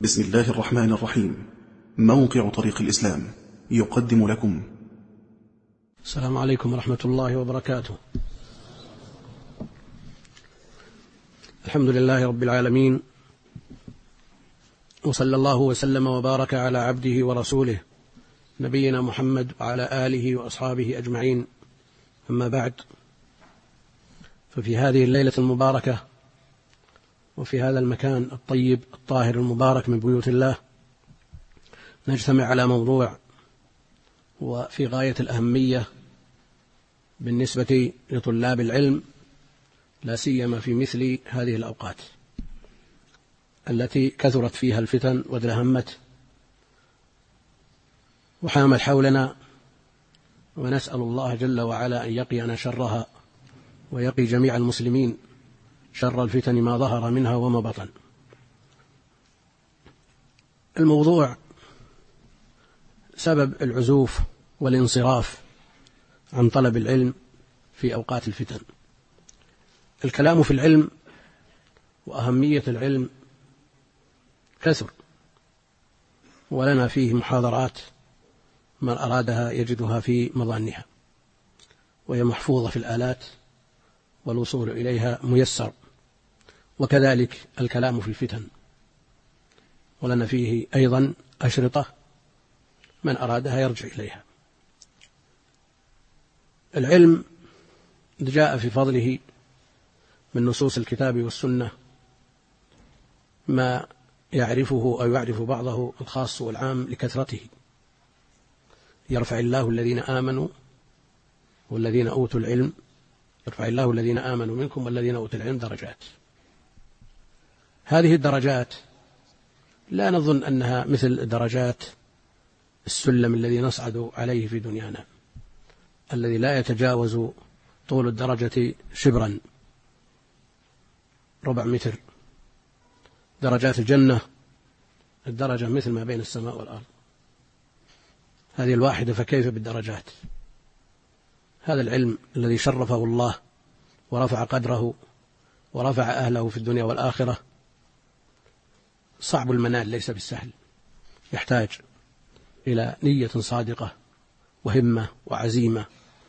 بسم الله الرحمن الرحيم. موقع طريق الإسلام يقدم لكم. السلام عليكم ورحمة الله وبركاته. الحمد لله رب العالمين، وصلى الله وسلم وبارك على عبده ورسوله نبينا محمد وعلى آله وأصحابه أجمعين. أما بعد، ففي هذه الليلة المباركة وفي هذا المكان الطيب الطاهر المبارك من بيوت الله نجتمع على موضوع وفي غاية الأهمية بالنسبة لطلاب العلم، لا سيما في مثل هذه الأوقات التي كثرت فيها الفتن وازدهمت وحامت حولنا، ونسأل الله جل وعلا أن يقينا شرها ويقي جميع المسلمين شر الفتن ما ظهر منها وما بطن. الموضوع سبب العزوف والانصراف عن طلب العلم في أوقات الفتن. الكلام في العلم وأهمية العلم كثر، ولنا فيه محاضرات من أرادها يجدها في مظانها، وهي محفوظة في الآلات والوصول إليها ميسر، وكذلك الكلام في الفتن ولنا فيه أيضا أشرطة من أرادها يرجع إليها. العلم جاء في فضله من نصوص الكتاب والسنة ما يعرفه أو يعرف بعضه الخاص والعام لكثرته. يرفع الله الذين آمنوا والذين أوتوا العلم، يرفع الله الذين آمنوا منكم والذين أوتوا العلم درجات. هذه الدرجات لا نظن أنها مثل درجات السلم الذي نصعد عليه في دنيانا، الذي لا يتجاوز طول الدرجة شبرا، ربع متر. درجات الجنة الدرجة مثل ما بين السماء والأرض، هذه الواحدة، فكيف بالدرجات؟ هذا العلم الذي شرفه الله ورفع قدره ورفع أهله في الدنيا والآخرة صعب المنال، ليس بالسهل، يحتاج إلى نية صادقة وهمة وعزيمة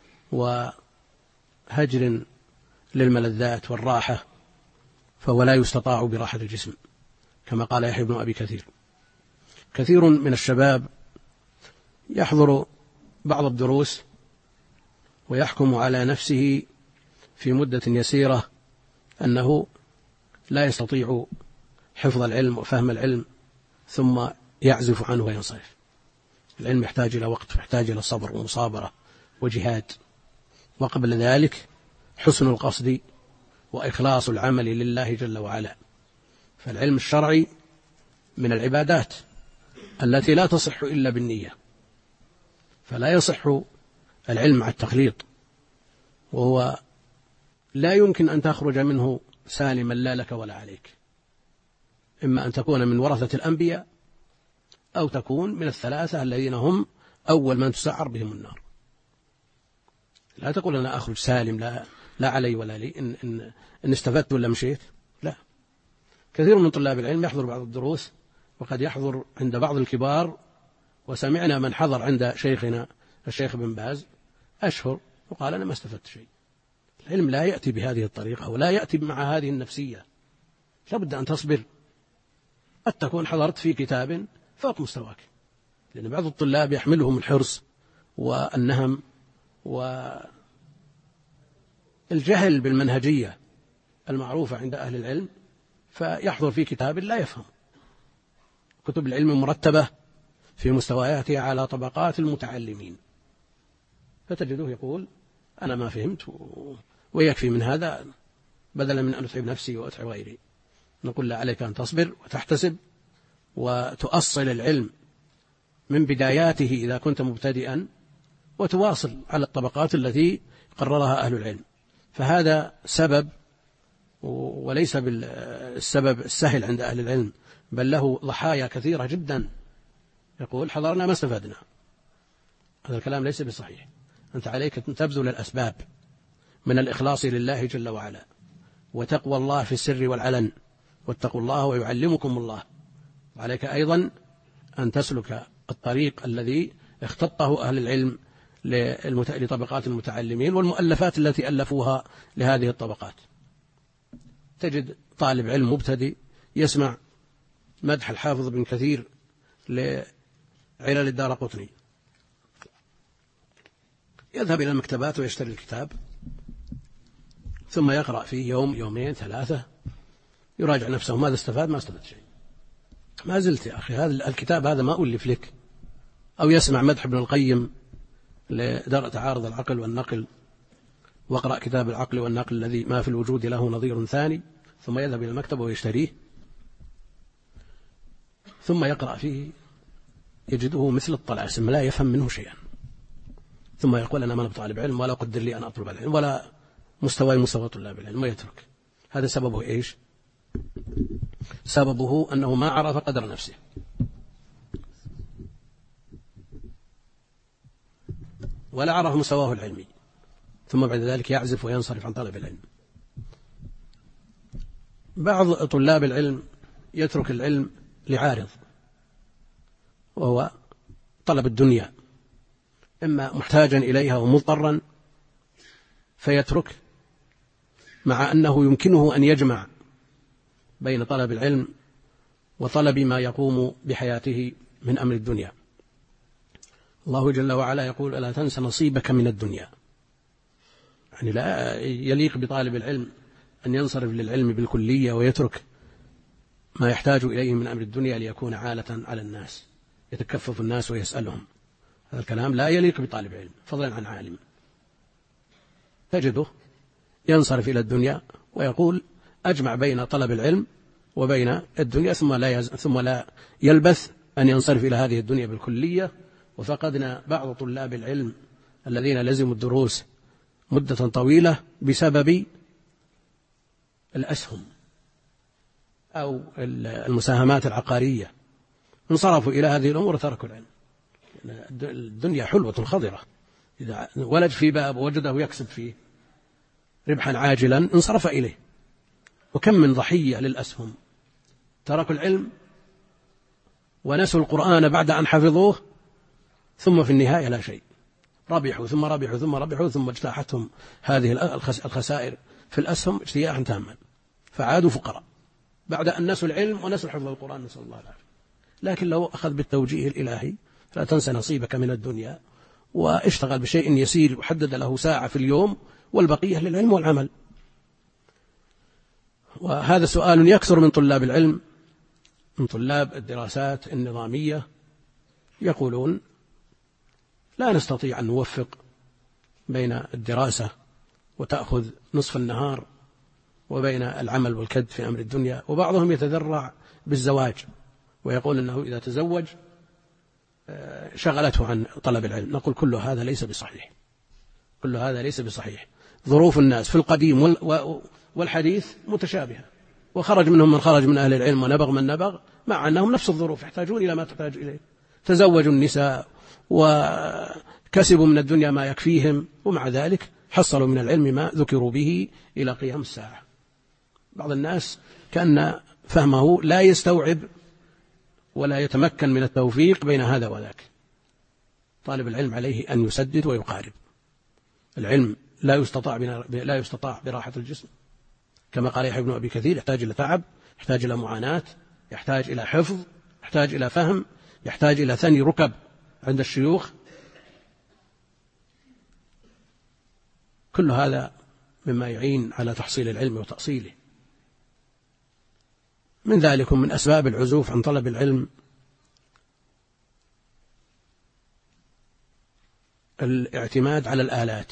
وهجر للملذات والراحة، فهو لا يستطاع براحة الجسم، كما قال يحيى بن أبي كثير. كثير من الشباب يحضر بعض الدروس ويحكم على نفسه في مدة يسيرة أنه لا يستطيع حفظ العلم وفهم العلم، ثم يعزف عنه وينصرف. العلم يحتاج إلى وقت، يحتاج إلى صبر ومصابرة وجهاد، وقبل ذلك حسن القصد وإخلاص العمل لله جل وعلا. فالعلم الشرعي من العبادات التي لا تصح إلا بالنية، فلا يصح العلم مع التخليط، وهو لا يمكن أن تخرج منه سالما لا لك ولا عليك، إما أن تكون من ورثة الأنبياء أو تكون من الثلاثة الذين هم أول من تسعر بهم النار. لا تقول أنا أخرج سالم لا علي ولا لي إن استفدت ولا مشيت، لا. كثير من طلاب العلم يحضر بعض الدروس، وقد يحضر عند بعض الكبار، وسمعنا من حضر عند شيخنا الشيخ بن باز أشهر وقال أنا ما استفدت شيء. العلم لا يأتي بهذه الطريقة ولا يأتي مع هذه النفسية، لابد أن تصبر. قد تكون حضرت في كتاب فوق مستواك، لأن بعض الطلاب يحملهم الحرص والنهم والجهل بالمنهجية المعروفة عند أهل العلم، فيحضر في كتاب لا يفهم. كتب العلم مرتبة في مستوياتها على طبقات المتعلمين، فتجده يقول أنا ما فهمت ويكفي من هذا، بدلا من أن أتعب نفسي وأتعب غيري. نقول لا، عليك أن تصبر وتحتسب وتؤصل العلم من بداياته إذا كنت مبتدئا، وتواصل على الطبقات التي قررها أهل العلم. فهذا سبب، وليس بالسبب السهل عند أهل العلم، بل له ضحايا كثيرة جدا. يقول حضرنا ما استفدنا، هذا الكلام ليس بصحيح. أنت عليك أن تبذل الأسباب من الإخلاص لله جل وعلا، وتقوى الله في السر والعلن، واتقوا الله ويعلمكم الله. عليك أيضا أن تسلك الطريق الذي اختطه أهل العلم لطبقات المتعلمين والمؤلفات التي ألفوها لهذه الطبقات. تجد طالب علم مبتدئ يسمع مدح الحافظ بن كثير لعلل الدارقطني، يذهب إلى المكتبات ويشتري الكتاب، ثم يقرأ فيه يوم يومين ثلاثة، يراجع نفسه ماذا استفاد؟ ما استفاد شيء. ما زلت يا أخي هذا الكتاب هذا ما ألف لك. أو يسمع مدح ابن القيم لدرء تعارض العقل والنقل، واقرأ كتاب العقل والنقل الذي ما في الوجود له نظير ثاني، ثم يذهب إلى المكتبة ويشتريه، ثم يقرأ فيه يجده مثل الطلاسم لا يفهم منه شيئا، ثم يقول أنا ما طالب علم ولا قدر لي أن أطلب العلم ولا مستوى مستوى طلاب العلم، ويترك. هذا سببه إيش؟ سببه أنه ما عرف قدر نفسه، ولا عرف مستواه العلمي، ثم بعد ذلك يعزف وينصرف عن طلب العلم. بعض طلاب العلم يترك العلم لعارض، وهو طلب الدنيا، إما محتاجا إليها ومضطرا فيترك، مع أنه يمكنه أن يجمع بين طلب العلم وطلب ما يقوم بحياته من أمر الدنيا. الله جل وعلا يقول ألا تنس نصيبك من الدنيا، يعني لا يليق بطالب العلم أن ينصرف للعلم بالكلية ويترك ما يحتاج إليه من أمر الدنيا ليكون عالة على الناس يتكفف الناس ويسألهم. هذا الكلام لا يليق بطالب علم فضلا عن عالم. تجده ينصرف إلى الدنيا ويقول أجمع بين طلب العلم وبين الدنيا، ثم لا يلبث أن ينصرف إلى هذه الدنيا بالكلية. وفقدنا بعض طلاب العلم الذين لزموا الدروس مدة طويلة بسبب الأسهم أو المساهمات العقارية، انصرفوا إلى هذه الأمور وتركوا العلم. الدنيا حلوة خضرة، إذا ولج في باب وجده يكسب فيه ربحا عاجلا انصرف إليه. وكم من ضحية للأسهم تركوا العلم ونسوا القرآن بعد أن حفظوه، ثم في النهاية لا شيء، ربحوا ثم ربحوا ثم ربحوا، ثم اجتاحتهم هذه الخسائر في الأسهم اجتياحا تاما، فعادوا فقراء بعد أن نسوا العلم ونسوا حفظ القرآن، نسأل الله العافية. لكن لو أخذ بالتوجيه الإلهي لا تنسى نصيبك من الدنيا، واشتغل بشيء يسير وحدد له ساعة في اليوم والبقية للعلم والعمل. وهذا سؤال يكثر من طلاب العلم، من طلاب الدراسات النظامية، يقولون لا نستطيع أن نوفق بين الدراسة وتأخذ نصف النهار وبين العمل والكد في أمر الدنيا. وبعضهم يتذرع بالزواج ويقول أنه إذا تزوج شغلته عن طلب العلم. نقول كل هذا ليس بصحيح، كل هذا ليس بصحيح. ظروف الناس في القديم والحديث متشابهة، وخرج منهم من خرج من أهل العلم ونبغ من نبغ، مع أنهم نفس الظروف يحتاجون إلى ما تحتاج إليه. تزوجوا النساء وكسبوا من الدنيا ما يكفيهم، ومع ذلك حصلوا من العلم ما ذكروا به إلى قيام الساعة. بعض الناس كأن فهمه لا يستوعب ولا يتمكن من التوفيق بين هذا وذاك. طالب العلم عليه أن يسدد ويقارب. العلم لا يستطاع براحة الجسم، كما قال يحيى بن أبي كثير: يحتاج إلى تعب، يحتاج إلى معاناة، يحتاج إلى حفظ، يحتاج إلى فهم، يحتاج إلى ثني ركب عند الشيوخ. كل هذا مما يعين على تحصيل العلم وتأصيله. من ذلك من أسباب العزوف عن طلب العلم الاعتماد على الآلات،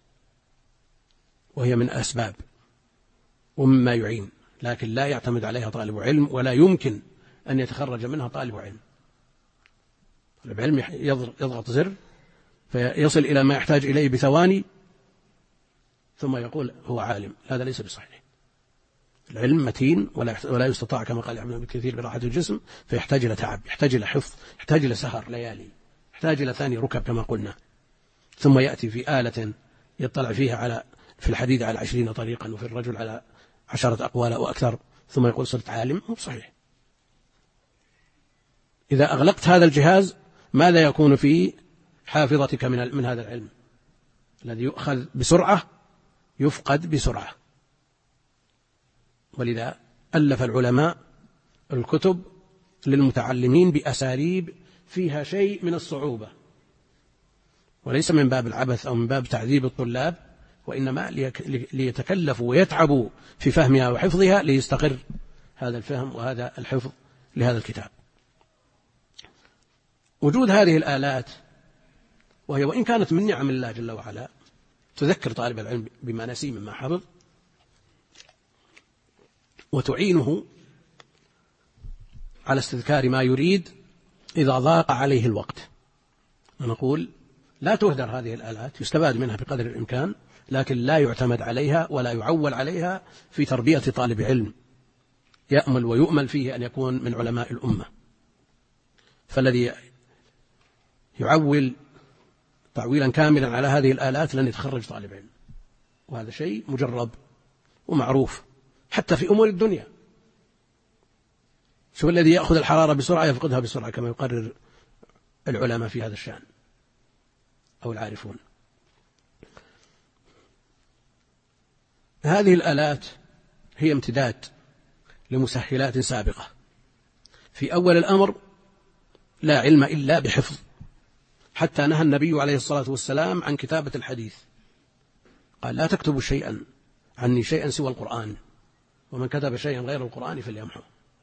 وهي من أسباب ومما يعين، لكن لا يعتمد عليها طالب علم، ولا يمكن أن يتخرج منها طالب علم. طالب علم يضغط زر فيصل إلى ما يحتاج إليه بثواني ثم يقول هو عالم. هذا ليس بصحيح. العلم متين ولا يستطاع، كما قال ابن أبي كثير، براحة الجسم، فيحتاج إلى تعب، يحتاج إلى حفظ، يحتاج إلى سهر ليالي، يحتاج إلى ثاني ركب كما قلنا. ثم يأتي في آلة يطلع فيها في الحديد على 20 طريقا، وفي الرجل على 10 أقوال أو أكثر، ثم يقول صرت عالم. مو صحيح. إذا أغلقت هذا الجهاز ماذا يكون في حافظتك من هذا العلم الذي يؤخذ بسرعة يفقد بسرعة؟ ولذا ألف العلماء الكتب للمتعلمين بأساليب فيها شيء من الصعوبة، وليس من باب العبث أو من باب تعذيب الطلاب، وإنما ليتكلفوا ويتعبوا في فهمها وحفظها ليستقر هذا الفهم وهذا الحفظ لهذا الكتاب. وجود هذه الآلات، وهي وإن كانت من نعم الله جل وعلا تذكر طالب العلم بما نسي مما حفظ، وتعينه على استذكار ما يريد إذا ضاق عليه الوقت. نقول لا تهدر هذه الآلات، يستفاد منها بقدر الإمكان، لكن لا يعتمد عليها ولا يعول عليها في تربية طالب علم يأمل ويؤمل فيه أن يكون من علماء الأمة. فالذي يعول تعويلا كاملا على هذه الآلات لن يتخرج طالب علم، وهذا شيء مجرب ومعروف حتى في أمور الدنيا. شو الذي يأخذ الحرارة بسرعة يفقدها بسرعة، كما يقرر العلماء في هذا الشأن أو العارفون. هذه الآلات هي امتداد لمسهلات سابقة. في أول الأمر لا علم إلا بحفظ، حتى نهى النبي عليه الصلاة والسلام عن كتابة الحديث، قال لا تكتبوا شيئا عني شيئا سوى القرآن، ومن كتب شيئا غير القرآن فليمحه.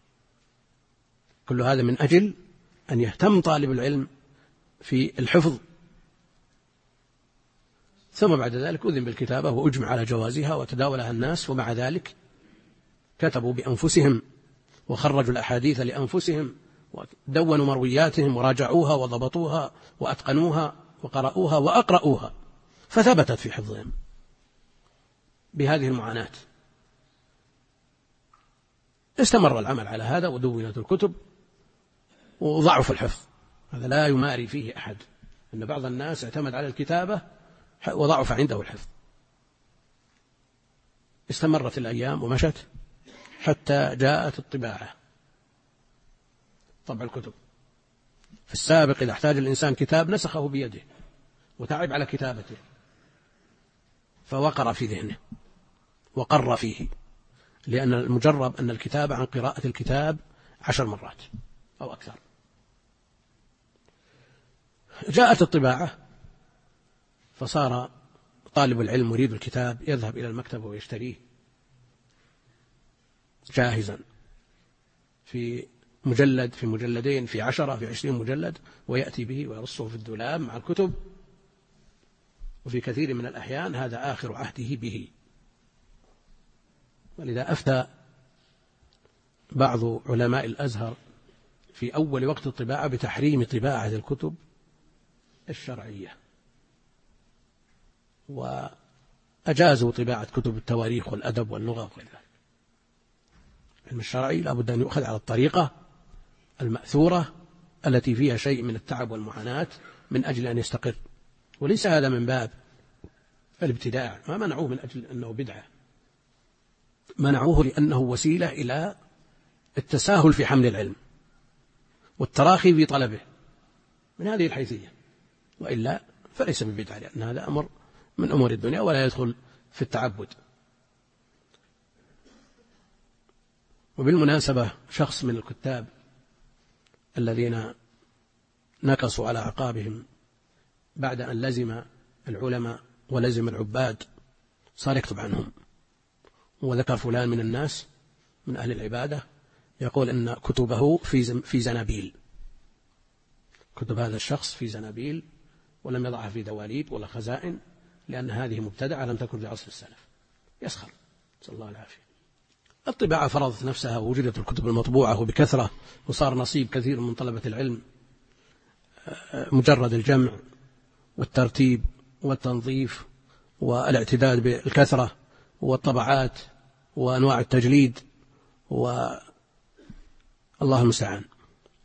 كل هذا من أجل أن يهتم طالب العلم في الحفظ. ثم بعد ذلك أذن بالكتابة وأجمع على جوازها وتداولها الناس، ومع ذلك كتبوا بأنفسهم وخرجوا الأحاديث لأنفسهم ودونوا مروياتهم وراجعوها وضبطوها وأتقنوها وقرأوها وأقرأوها، فثبتت في حفظهم بهذه المعاناة. استمر العمل على هذا ودونت الكتب وضعف الحفظ. هذا لا يماري فيه أحد، أن بعض الناس اعتمد على الكتابة وضعف عنده الحفظ. استمرت الأيام ومشت حتى جاءت الطباعة، طبع الكتب. في السابق إذا احتاج الإنسان كتاب نسخه بيده وتعب على كتابته، فوقر في ذهنه وقر فيه، لأن المجرب أن الكتاب عن قراءة الكتاب 10 مرات أو أكثر. جاءت الطباعة فصار طالب العلم يريد الكتاب يذهب إلى المكتبة ويشتريه جاهزا في مجلد، في مجلدين، في 10، في 20 مجلد، ويأتي به ويرصه في الدولاب مع الكتب. وفي كثير من الأحيان هذا آخر عهده به. ولذا أفتى بعض علماء الأزهر في أول وقت الطباعة بتحريم طباعة الكتب الشرعية، وأجازوا طباعة كتب التواريخ والأدب واللغة وغير ذلك. العلم الشرعي لا بد أن يؤخذ على الطريقة المأثورة التي فيها شيء من التعب والمعاناة من أجل أن يستقر، وليس هذا من باب الابتداع. ما منعوه من أجل أنه بدعة، منعوه لأنه وسيلة إلى التساهل في حمل العلم والتراخي في طلبه من هذه الحيثية، وإلا فليس ببدعة، لأن هذا أمر من أمور الدنيا ولا يدخل في التعبد. وبالمناسبة شخص من الكتاب الذين نكصوا على عقابهم بعد أن لزم العلماء ولزم العباد صار يكتب عنهم، وذكر فلان من الناس من أهل العبادة يقول إن كتبه في زنابيل، كتب هذا الشخص في زنابيل ولم يضعها في دواليب ولا خزائن، لأن هذه مبتدعة لم تكن في عصر السلف. يسخر، نسأل الله العافية. الطباعة فرضت نفسها ووجدت الكتب المطبوعة وبكثرة، وصار نصيب كثير من طلبة العلم مجرد الجمع والترتيب والتنظيف والاعتداد بالكثرة والطبعات وأنواع التجليد، والله المستعان.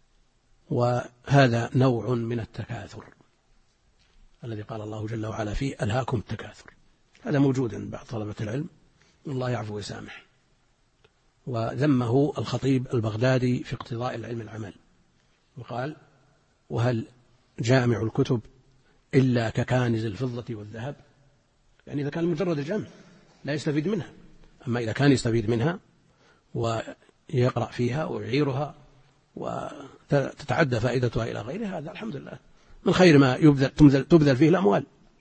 وهذا نوع من التكاثر الذي قال الله جل وعلا فيه ألهاكم التكاثر. هذا موجود عند بعض طلبة العلم، الله يعفو ويسامح. وذمه الخطيب البغدادي في اقتضاء العلم العمل، وقال: وهل جامع الكتب إلا ككانز الفضة والذهب؟ يعني إذا كان مجرد الجمع لا يستفيد منها، أما إذا كان يستفيد منها ويقرأ فيها ويعيرها وتتعدى فائدتها إلى غيرها، هذا الحمد لله من خير ما تبذل فيه الأموال.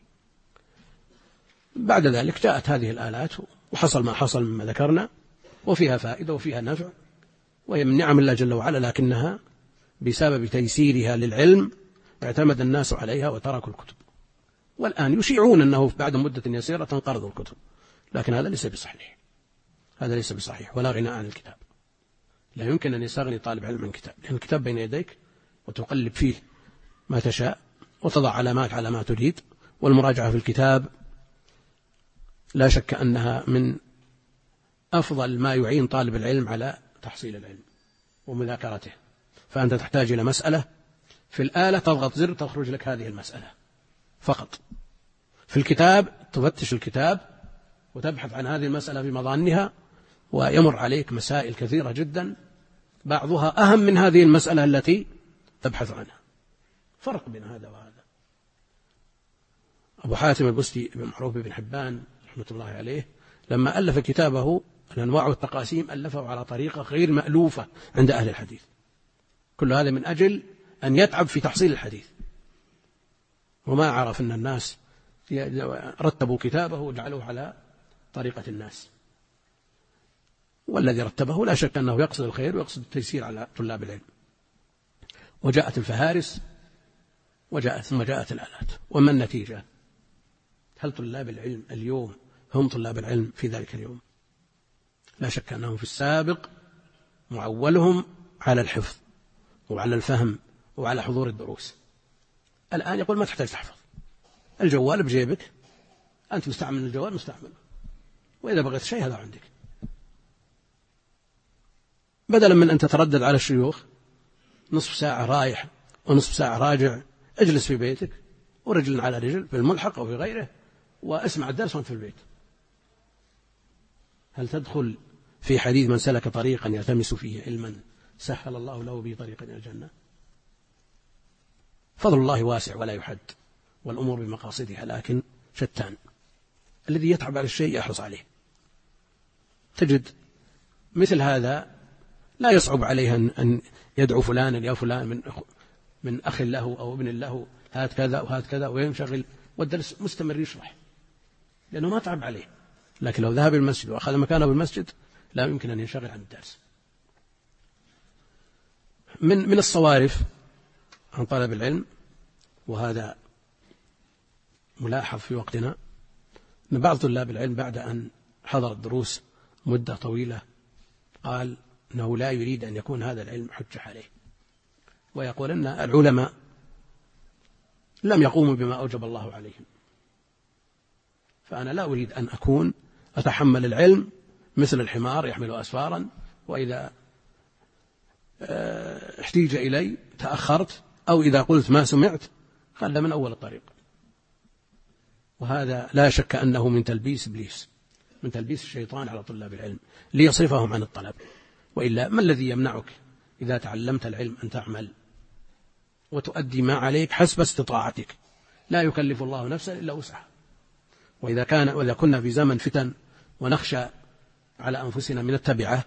بعد ذلك جاءت هذه الآلات وحصل ما حصل مما ذكرنا، وفيها فائدة وفيها نفع، وهي من نعم الله جل وعلا، لكنها بسبب تيسيرها للعلم اعتمد الناس عليها وتركوا الكتب. والآن يشيعون أنه بعد مدة يسيرة تنقرض الكتب، لكن هذا ليس بصحيح، هذا ليس بصحيح، ولا غناء عن الكتاب. لا يمكن أن يستغني طالب علم عن كتاب، لأن الكتاب بين يديك وتقلب فيه ما تشاء وتضع علامات على ما تريد. والمراجعة في الكتاب لا شك أنها من أفضل ما يعين طالب العلم على تحصيل العلم ومذاكرته. فأنت تحتاج إلى مسألة في الآلة، تضغط زر تخرج لك هذه المسألة فقط. في الكتاب تفتش الكتاب وتبحث عن هذه المسألة في مظانها، ويمر عليك مسائل كثيرة جدا بعضها أهم من هذه المسألة التي تبحث عنها. فرق بين هذا وهذا. أبو حاتم البستي بن معروف بن حبان رحمة الله عليه لما ألف كتابه الأنواع والتقاسيم ألفه على طريقة غير مألوفة عند أهل الحديث. كل هذا من أجل أن يتعب في تحصيل الحديث، وما عرف أن الناس رتبوا كتابه وجعلوه على طريقة الناس. والذي رتبه لا شك أنه يقصد الخير ويقصد التيسير على طلاب العلم. وجاءت الفهارس ثم جاءت الآلات. وما النتيجة؟ هل طلاب العلم اليوم هم طلاب العلم في ذلك اليوم؟ لا شك أنهم في السابق معولهم على الحفظ وعلى الفهم وعلى حضور الدروس. الآن يقول ما تحتاج تحفظ، الجوال بجيبك، أنت مستعمل الجوال مستعمل، وإذا بغيت شيء هذا عندك. بدلا من أن تتردد على الشيوخ نصف ساعة رايح ونصف ساعة راجع، اجلس في بيتك ورجل على رجل في الملحق أو في غيره واسمع الدرس وانت في البيت. هل تدخل في حديث من سلك طريقا يلتمس فيه علما سهل الله له به طريقا إلى الجنة؟ فضل الله واسع ولا يحد، والأمور بمقاصدها، لكن شتان. الذي يتعب على الشيء يحرص عليه. تجد مثل هذا لا يصعب عليه أن يدعو فلانا يا فلان من أخ له أو ابن له، هات كذا وهات كذا، وينشغل والدرس مستمر يشرح لأنه ما تعب عليه. لكن لو ذهب المسجد وأخذ مكانه بالمسجد لا يمكن أن ينشغل عن الدرس. من الصوارف عن طلب العلم، وهذا ملاحظ في وقتنا، أن بعض طلاب العلم بعد أن حضر الدروس مدة طويلة قال أنه لا يريد أن يكون هذا العلم حجة عليه، ويقول أن العلماء لم يقوموا بما أوجب الله عليهم، فأنا لا أريد أن أكون أتحمل العلم مثل الحمار يحمل أسفارا، وإذا احتيج إلي تأخرت، أو إذا قلت ما سمعت خلى من أول الطريق. وهذا لا شك أنه من تلبيس إبليس، من تلبيس الشيطان على طلاب العلم ليصرفهم عن الطلب. وإلا ما الذي يمنعك إذا تعلمت العلم أن تعمل وتؤدي ما عليك حسب استطاعتك؟ لا يكلف الله نفسا إلا وسعها. وإذا كنا في زمن فتن ونخشى على أنفسنا من التبعة،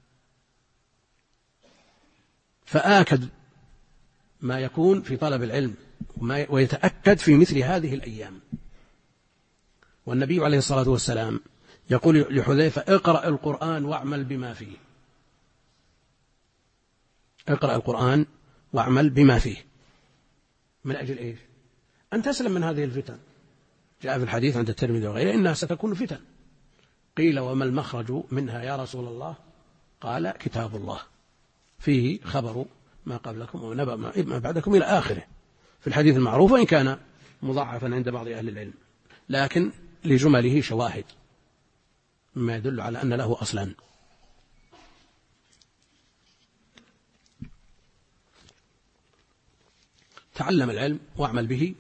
فآكد ما يكون في طلب العلم ويتأكد في مثل هذه الأيام. والنبي عليه الصلاة والسلام يقول لحذيفة: اقرأ القرآن واعمل بما فيه. اقرأ القرآن واعمل بما فيه. من أجل إيش؟ أن تسلم من هذه الفتن. جاء في الحديث عند الترمذي وغيره: إنها ستكون فتن. قيل: وما المخرج منها يا رسول الله؟ قال: كتاب الله فيه خبر ما قبلكم ونبأ ما بعدكم إلى آخره، في الحديث المعروف، وإن كان مضاعفا عند بعض أهل العلم، لكن لجمله شواهد مما يدل على أن له أصلا. تعلم العلم واعمل به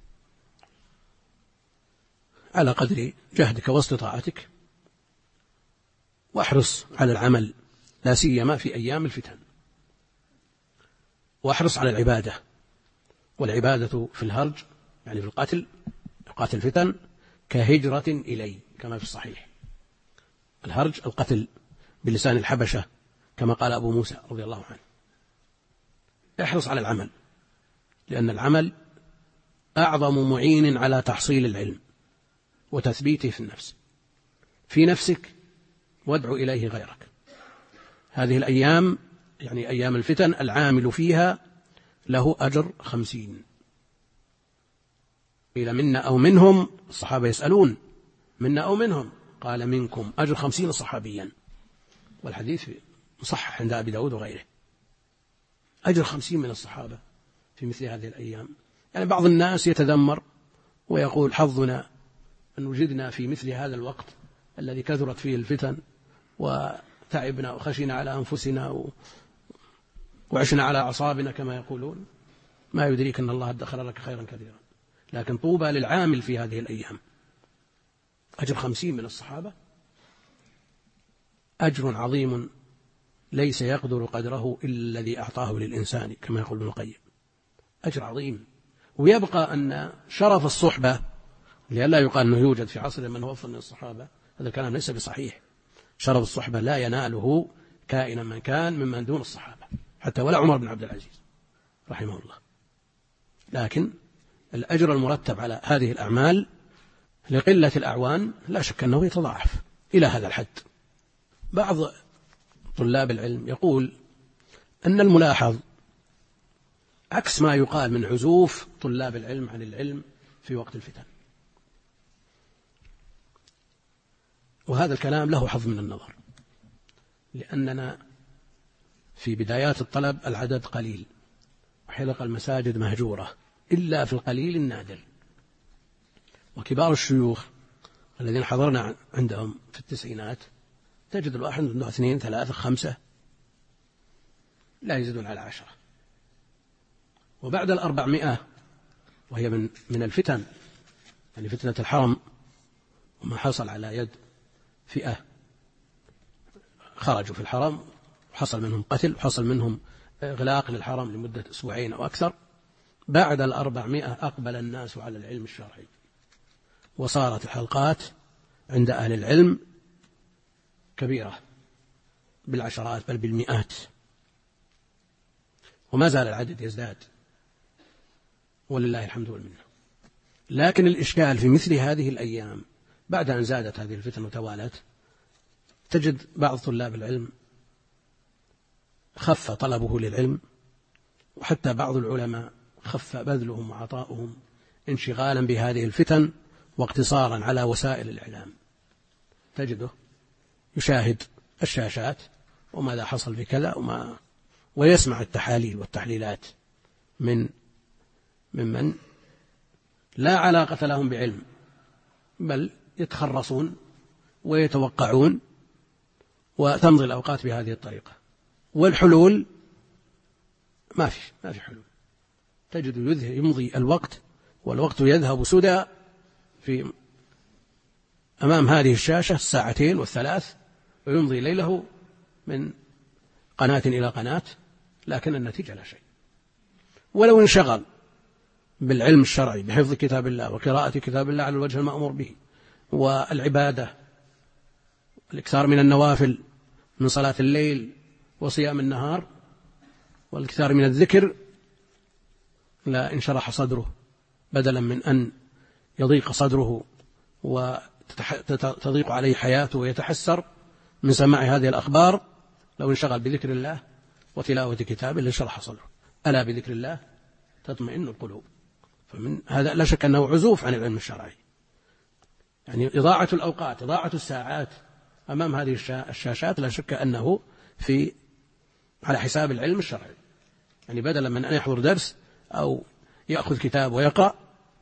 على قدر جهدك واستطاعتك، واحرص على العمل لا سيما في أيام الفتن. واحرص على العبادة، والعبادة في الهرج يعني في القتل، قاتل الفتن، كهجرة إلي كما في الصحيح. الهرج القتل بلسان الحبشة كما قال أبو موسى رضي الله عنه. احرص على العمل، لأن العمل أعظم معين على تحصيل العلم وتثبيته في النفس، في نفسك وادعو إليه غيرك. هذه الأيام يعني أيام الفتن العامل فيها له أجر 50. قيل منا أو منهم، الصحابة يسألون منا أو منهم، قال منكم، أجر 50 صحابيا، والحديث مصحح عند أبي داود وغيره. أجر 50 من الصحابة في مثل هذه الأيام. يعني بعض الناس يتذمر ويقول حظنا أن وجدنا في مثل هذا الوقت الذي كثرت فيه الفتن وتعبنا وخشنا على أنفسنا وعشنا على أعصابنا كما يقولون. ما يدريك أن الله ادخر لك خيرا كثيرا. لكن طوبى للعامل في هذه الأيام. أجر 50 من الصحابة أجر عظيم ليس يقدر قدره إلا الذي أعطاه للإنسان كما يقول ابن القيم. أجر عظيم. ويبقى أن شرف الصحبة، لئلا يقال أنه يوجد في عصر من هو أفضل من الصحابة، هذا الكلام ليس بصحيح. شرف الصحبة لا يناله كائنا من كان ممن دون الصحابة، حتى ولا عمر بن عبد العزيز رحمه الله. لكن الأجر المرتب على هذه الأعمال لقلة الأعوان لا شك أنه يتضاعف إلى هذا الحد. بعض طلاب العلم يقول أن الملاحظ عكس ما يقال من عزوف طلاب العلم عن العلم في وقت الفتن، وهذا الكلام له حظ من النظر، لأننا في بدايات الطلب العدد قليل وحلق المساجد مهجورة إلا في القليل النادر. وكبار الشيوخ الذين حضرنا عندهم في التسعينات تجد الواحد عنده 2 3 5 لا يزيدون على 10. وبعد 400 وهي من الفتن، يعني فتنة الحرم وما حصل على يد فئة خرجوا في الحرم وحصل منهم قتل وحصل منهم إغلاق للحرم لمدة 2 أو أكثر. بعد 400 أقبل الناس على العلم الشرعي، وصارت الحلقات عند أهل العلم كبيرة بالعشرات بل بالمئات، وما زال العدد يزداد ولله الحمد والمنة. لكن الإشكال في مثل هذه الأيام بعد أن زادت هذه الفتن وتوالت، تجد بعض طلاب العلم خف طلبه للعلم، وحتى بعض العلماء خف بذلهم وعطاؤهم انشغالا بهذه الفتن واقتصارا على وسائل الإعلام. تجده يشاهد الشاشات وماذا حصل في كذا ويسمع التحاليل والتحليلات ممن لا علاقة لهم بعلم، بل يتخرصون ويتوقعون، وتمضي الأوقات بهذه الطريقة. والحلول ما في حلول. تجد يمضي الوقت والوقت يذهب سدى في أمام هذه الشاشة 2 و3 ويمضي ليله من قناة إلى قناة، لكن النتيجة لا شيء. ولو انشغل بالعلم الشرعي بحفظ كتاب الله وقراءة كتاب الله على الوجه المأمور به والعبادة، الإكثار من النوافل من صلاة الليل وصيام النهار والإكثار من الذكر، لا انشرح صدره بدلا من أن يضيق صدره وتضيق عليه حياته ويتحسر من سماع هذه الأخبار. لو انشغل بذكر الله وتلاوة كتابه لانشرح صدره. ألا بذكر الله تطمئن القلوب. فمن هذا لا شك أنه عزوف عن العلم الشرعي، يعني إضاعة الأوقات إضاعة الساعات أمام هذه الشاشات لا شك أنه على حساب العلم الشرعي. يعني بدلا من أن يحضر درس أو يأخذ كتاب ويقرأ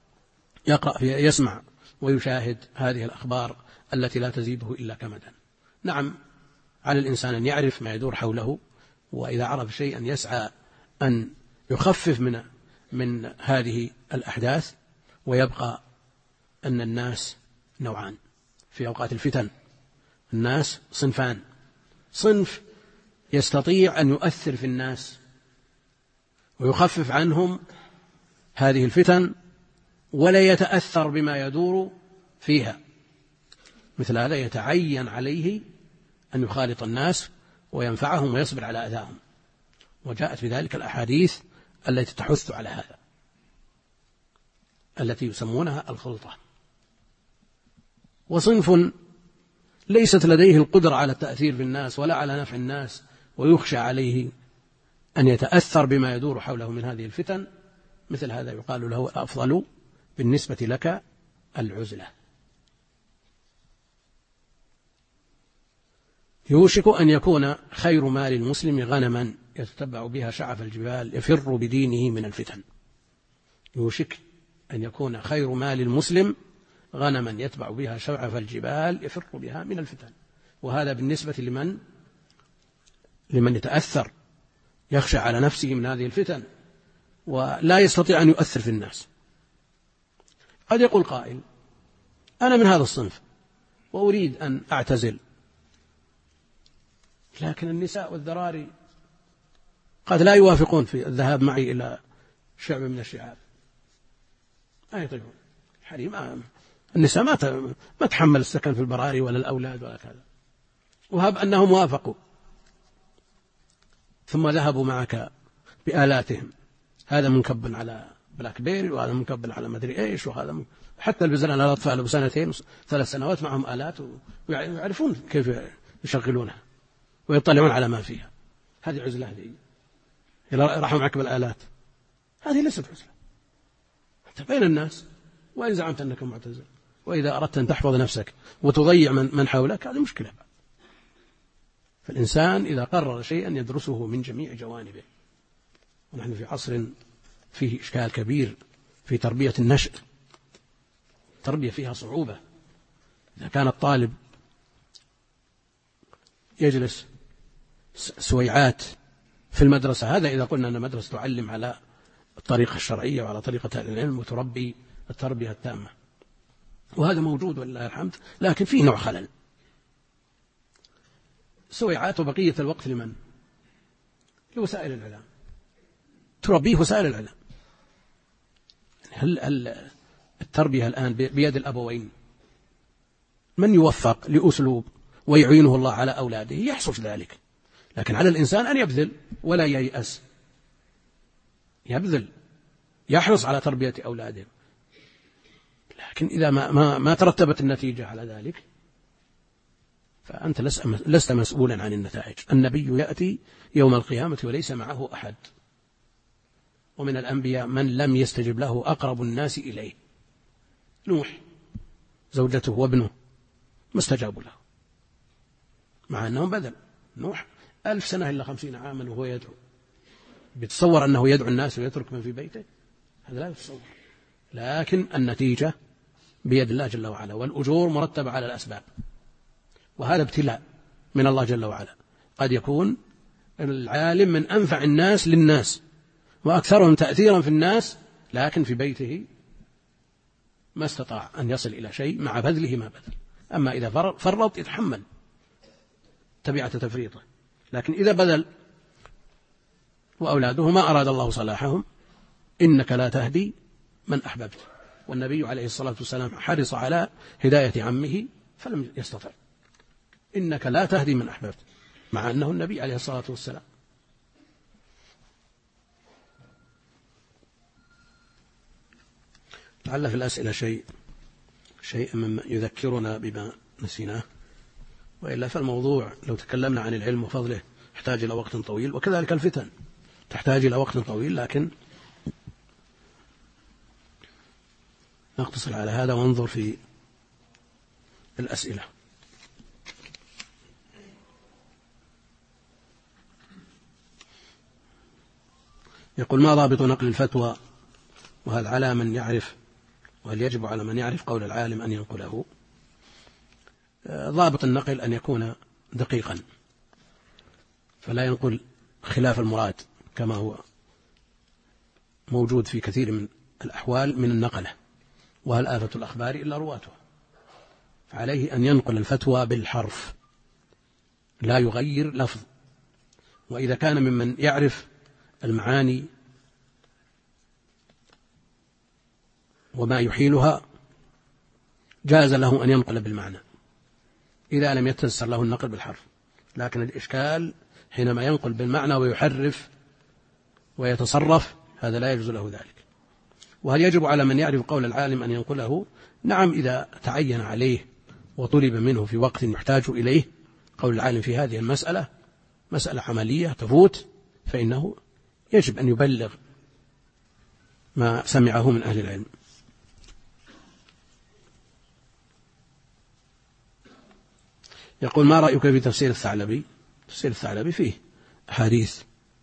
يسمع ويشاهد هذه الأخبار التي لا تزيده إلا كمدا. نعم، على الإنسان أن يعرف ما يدور حوله، وإذا عرف شيئا يسعى أن يخفف من هذه الأحداث. ويبقى أن الناس نوعان في أوقات الفتن. الناس صنفان: صنف يستطيع أن يؤثر في الناس ويخفف عنهم هذه الفتن ولا يتأثر بما يدور فيها. مثل هذا يتعين عليه أن يخالط الناس وينفعهم ويصبر على أذاهم، وجاءت بذلك الأحاديث التي تحث على هذا، التي يسمونها الخلطة. وصنف ليست لديه القدرة على التأثير في الناس ولا على نفع الناس، ويخشى عليه أن يتأثر بما يدور حوله من هذه الفتن، مثل هذا يقال له الأفضل بالنسبة لك العزلة. يوشك أن يكون خير مال المسلم غنما يتتبع بها شعف الجبال يفر بدينه من الفتن. يوشك أن يكون خير مال المسلم غنما يتبع بها شعف الجبال يفر بها من الفتن. وهذا بالنسبة لمن يتأثر يخشى على نفسه من هذه الفتن ولا يستطيع أن يؤثر في الناس. قد يقول قائل: أنا من هذا الصنف وأريد أن أعتزل، لكن النساء والذراري قد لا يوافقون في الذهاب معي إلى شعب من الشعاب، ما يطيقون. حريم النساء ما تحمل السكن في البراري ولا الأولاد ولا كذا، وهب أنهم وافقوا ثم ذهبوا معك بآلاتهم، هذا منكب على بلاك بيري وهذا منكب على مدري إيش، وهذا حتى البزران الأطفال بسنتين 3 سنوات معهم آلات ويعرفون كيف يشغلونها ويطلعون على ما فيها. هذه عزلة، هذه راحوا معك بالآلات، هذه ليست عزلة. أنت بين الناس وإن زعمت أنك معتزل، وإذا أردت أن تحفظ نفسك وتضيع من حولك هذه مشكلة. فالإنسان إذا قرر شيئا يدرسه من جميع جوانبه. ونحن في عصر فيه إشكال كبير في تربية النشء، تربية فيها صعوبة. إذا كان الطالب يجلس سويعات في المدرسة، هذا إذا قلنا أن مدرسة تعلم على الطريقة الشرعية وعلى طريقة العلم وتربي التربية التامة، وهذا موجود ولله الحمد، لكن فيه نوع خلل. سويعات وبقية الوقت لمن؟ لوسائل الإعلام، تربيه وسائل الإعلام. هل التربية الآن بيد الأبوين؟ من يوفق لأسلوب ويعينه الله على أولاده يحصل ذلك، لكن على الإنسان أن يبذل ولا ييأس، يبذل يحرص على تربية أولاده. لكن إذا ما ترتبت النتيجة على ذلك فأنت لست مسؤولا عن النتائج. النبي يأتي يوم القيامة وليس معه أحد، ومن الأنبياء من لم يستجب له أقرب الناس إليه. نوح زوجته وابنه ما استجابوا له، مع أنهم بذل. نوح 1000 سنة إلا 50 عاما وهو يدعو. بيتصور أنه يدعو الناس ويترك من في بيته؟ هذا لا يتصور. لكن النتيجة بيد الله جل وعلا، والأجور مرتبة على الأسباب، وهذا ابتلاء من الله جل وعلا. قد يكون العالم من أنفع الناس للناس وأكثرهم تأثيرا في الناس، لكن في بيته ما استطاع أن يصل إلى شيء مع بذله ما بذل. أما إذا فرط يتحمل تبعة تفريطه، لكن إذا بذل وأولاده ما أراد الله صلاحهم، إنك لا تهدي من أحببت. والنبي عليه الصلاة والسلام حرص على هداية عمه فلم يستطع. إنك لا تهدي من أحببت، مع أنه النبي عليه الصلاة والسلام. لعل في الأسئلة شيء مما يذكرنا بما نسيناه، وإلا فالموضوع لو تكلمنا عن العلم وفضله يحتاج إلى وقت طويل، وكذلك الفتن تحتاج إلى وقت طويل، لكن نقتصر على هذا وانظر في الأسئلة. يقول: ما ضابط نقل الفتوى؟ وهل على من يعرف وهل يجب على من يعرف قول العالم أن ينقله؟ ضابط النقل أن يكون دقيقا، فلا ينقل خلاف المراد كما هو موجود في كثير من الأحوال من النقلة. وهل آفة الأخبار إلا رواتها؟ فعليه أن ينقل الفتوى بالحرف لا يغير لفظ. وإذا كان ممن يعرف المعاني وما يحيلها جاز له أن ينقل بالمعنى إذا لم يتيسر له النقل بالحرف، لكن الإشكال حينما ينقل بالمعنى ويحرف ويتصرف هذا لا يجوز له ذلك. وهل يجب على من يعرف قول العالم أن ينقله؟ نعم، إذا تعين عليه وطلب منه في وقت يحتاج إليه قول العالم في هذه المسألة، مسألة عملية تفوت، فإنه يجب أن يبلغ ما سمعه من أهل العلم. يقول: ما رأيك في تفسير الثعلبي؟ تفسير الثعلبي فيه أحاديث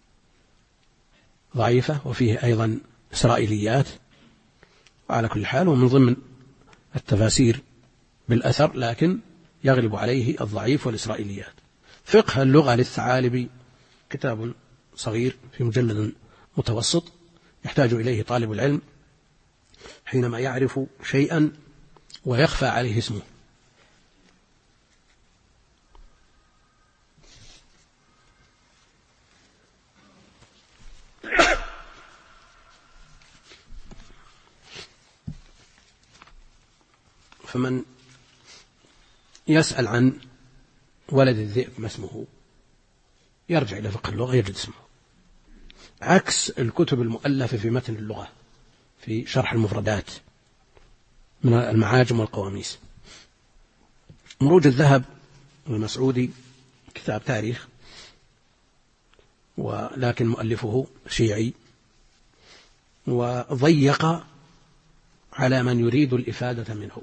ضعيفة وفيه أيضا إسرائيليات، وعلى كل حال ومن ضمن التفاسير بالأثر، لكن يغلب عليه الضعيف والإسرائيليات. فقه اللغة للثعالبي كتاب صغير في مجلد متوسط يحتاج إليه طالب العلم حينما يعرف شيئا ويخفى عليه اسمه. فمن يسأل عن ولد الذئب ما اسمه يرجع إلى فقه اللغة يجد اسمه، عكس الكتب المؤلفة في متن اللغة في شرح المفردات من المعاجم والقواميس. مروج الذهب المسعودي كتاب تاريخ، ولكن مؤلفه شيعي، وضيق على من يريد الإفادة منه.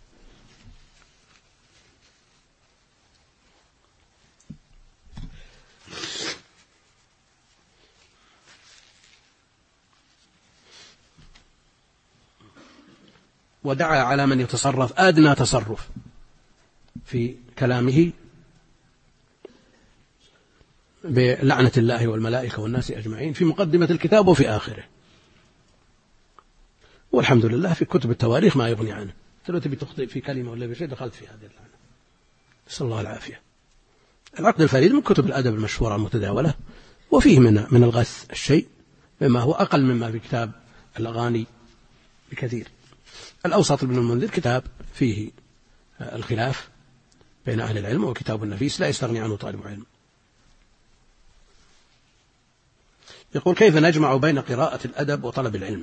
ودعا على من يتصرف أدنى تصرف في كلامه بلعنة الله والملائكة والناس أجمعين في مقدمة الكتاب وفي آخره. والحمد لله في كتب التواريخ ما يغني عنه، لو تبي تخطئ في كلمة ولا بشيء دخلت في هذه اللعنة، نسأل الله العافية. العقد الفريد من كتب الأدب المشهورة المتداولة، وفيه من الغث الشيء مما هو أقل مما في كتاب الأغاني بكثير. الأوسط ابن المنذر كتاب فيه الخلاف بين أهل العلم، وكتاب النفيس لا يستغني عنه طالب علم. يقول: كيف نجمع بين قراءة الأدب وطلب العلم؟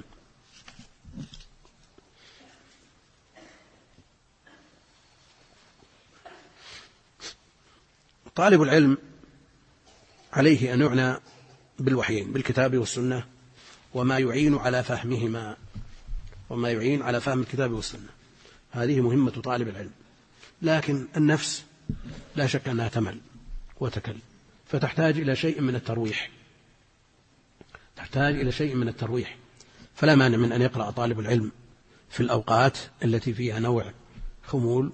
طالب العلم عليه أن يعنى بالوحيين، بالكتاب والسنة، وما يعين على فهمهما، وما يعين على فهم الكتاب والسنة. هذه مهمة طالب العلم. لكن النفس لا شك أنها تمل وتكل، فتحتاج إلى شيء من الترويح، تحتاج إلى شيء من الترويح. فلا مانع من أن يقرأ طالب العلم في الأوقات التي فيها نوع خمول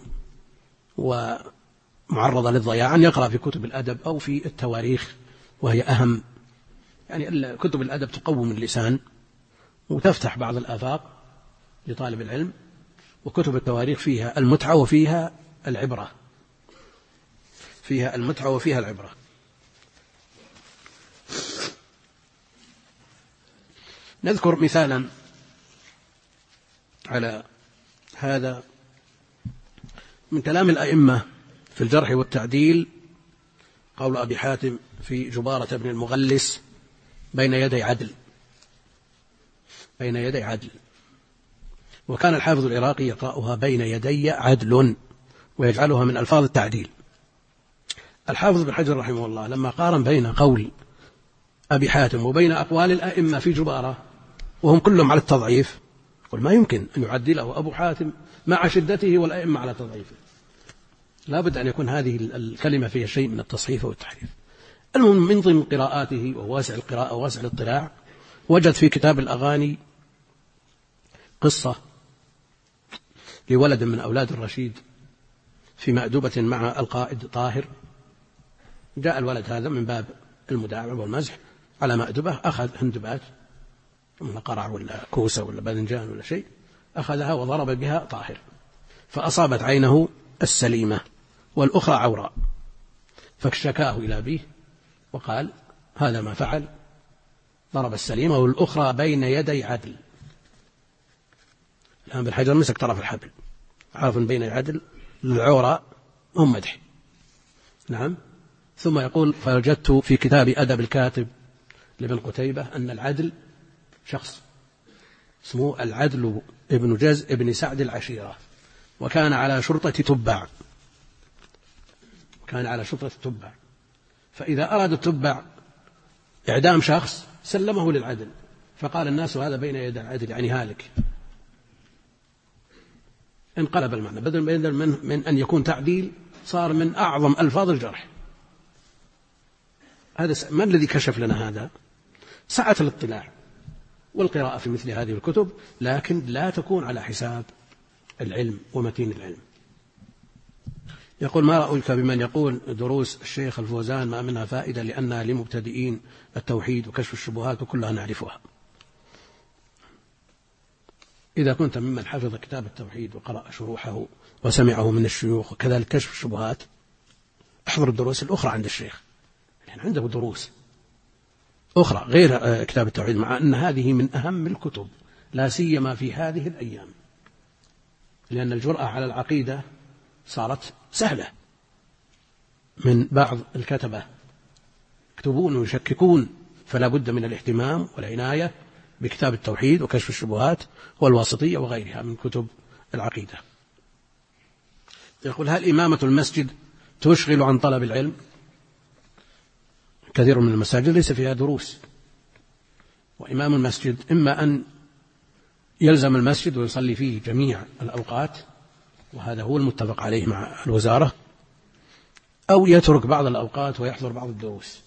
ومعرضة للضياع أن يقرأ في كتب الأدب أو في التواريخ، وهي أهم. يعني كتب الأدب تقوم اللسان وتفتح بعض الآفاق لطالب العلم، وكتب التواريخ فيها المتعة وفيها العبرة، فيها المتعة وفيها العبرة. نذكر مثالا على هذا من كلام الأئمة في الجرح والتعديل، قول أبي حاتم في جبارة بن المغلس: بين يدي عدل، بين يدي عدل. وكان الحافظ العراقي يقرأها بين يدي عدل ويجعلها من ألفاظ التعديل. الحافظ بن حجر رحمه الله لما قارن بين قول أبي حاتم وبين أقوال الأئمة في جبارة وهم كلهم على التضعيف، قل ما يمكن أن يعدله أبو حاتم مع شدته والأئمة على تضعيفه، لا بد أن يكون هذه الكلمة فيها شيء من التصحيف والتحريف. المهم من ضمن قراءاته وواسع القراءة وواسع الاطلاع وجد في كتاب الأغاني قصة لولد من أولاد الرشيد في مأدبة مع القائد طاهر. جاء الولد هذا من باب المداعبة والمزح على مأدبة، أخذ هندبات من قرع ولا كوسة ولا باذنجان ولا شيء، أخذها وضرب بها طاهر، فأصابت عينه السليمة والأخرى عوراء، فاشتكاه إلى أبيه وقال: هذا ما فعل، ضرب السليمة والأخرى بين يدي عدل. الآن بالحجر مسك طرف الحبل، عرف بين العدل للعورة هم مدح. نعم. ثم يقول: فوجدت في كتاب أدب الكاتب لابن قتيبة أن العدل شخص اسمه العدل ابن جز ابن سعد العشيرة، وكان على شرطة تبع، فإذا أراد التبع إعدام شخص سلمه للعدل، فقال الناس هذا بين يدي العدل يعني هالك. انقلب المعنى، بدل من أن يكون تعديل صار من أعظم ألفاظ الجرح. هذا ما الذي كشف لنا هذا؟ سعة الاطلاع والقراءة في مثل هذه الكتب، لكن لا تكون على حساب العلم ومتين العلم. يقول: ما رأيك بمن يقول دروس الشيخ الفوزان ما منها فائدة لأنها لمبتدئين التوحيد وكشف الشبهات وكلها نعرفها؟ إذا كنت ممن حفظ كتاب التوحيد وقرأ شروحه وسمعه من الشيوخ وكذلك كشف الشبهات، احضر الدروس الأخرى عند الشيخ، يعني عنده دروس أخرى غير كتاب التوحيد، مع أن هذه من أهم الكتب لا سيما في هذه الأيام، لأن الجرأة على العقيدة صارت سهلة من بعض الكتبة، يكتبون ويشككون، فلا بد من الاهتمام والعناية بكتاب التوحيد وكشف الشبهات والواسطية وغيرها من كتب العقيدة. يقول: هل إمامة المسجد تشغل عن طلب العلم؟ كثير من المساجد ليس فيها دروس، وإمام المسجد إما أن يلزم المسجد ويصلي فيه جميع الأوقات، وهذا هو المتفق عليه مع الوزارة، أو يترك بعض الأوقات ويحضر بعض الدروس،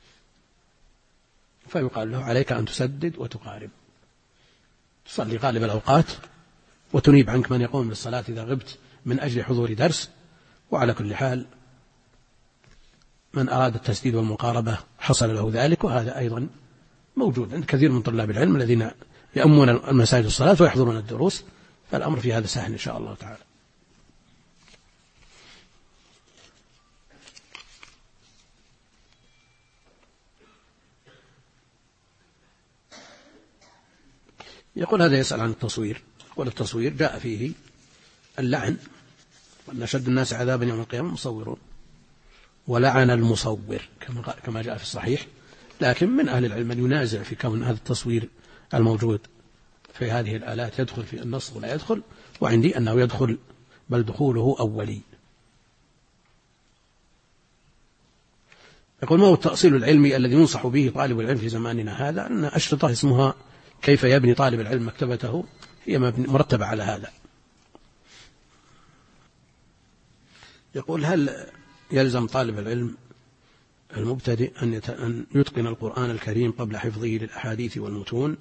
فيقال له: عليك أن تسدد وتقارب، تصلي غالب الأوقات وتنيب عنك من يقوم بالصلاة إذا غبت من أجل حضور درس. وعلى كل حال من أراد التسديد والمقاربة حصل له ذلك، وهذا أيضا موجود عند كثير من طلاب العلم الذين يأمون المساجد الصلاة ويحضرون الدروس، فالأمر في هذا سهل إن شاء الله تعالى. يقول: هذا يسأل عن التصوير، والتصوير جاء فيه اللعن، وأن أشد الناس عذابا يوم القيامة مصورون، ولعن المصور كما جاء في الصحيح. لكن من أهل العلم من ينازع في كون هذا التصوير الموجود في هذه الآلات يدخل في النص ولا يدخل، وعندي أنه يدخل، بل دخوله أولي. يقول: ما هو التأصيل العلمي الذي ينصح به طالب العلم في زماننا هذا؟ أن أشرطة اسمها كيف يبني طالب العلم مكتبته، هي مرتبة على هذا. يقول: هل يلزم طالب العلم المبتدئ أن يتقن القرآن الكريم قبل حفظه للأحاديث والمتون؟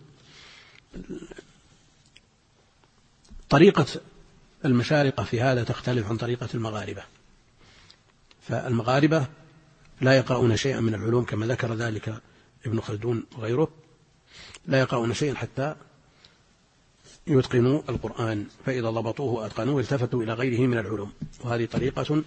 طريقة المشارقة في هذا تختلف عن طريقة المغاربة، فالمغاربة لا يقرؤون شيئا من العلوم كما ذكر ذلك ابن خلدون وغيره، لا يقرؤون شيئا حتى يتقنوا القرآن، فإذا ضبطوه وأتقنوه التفتوا إلى غيره من العلوم، وهذه طريقة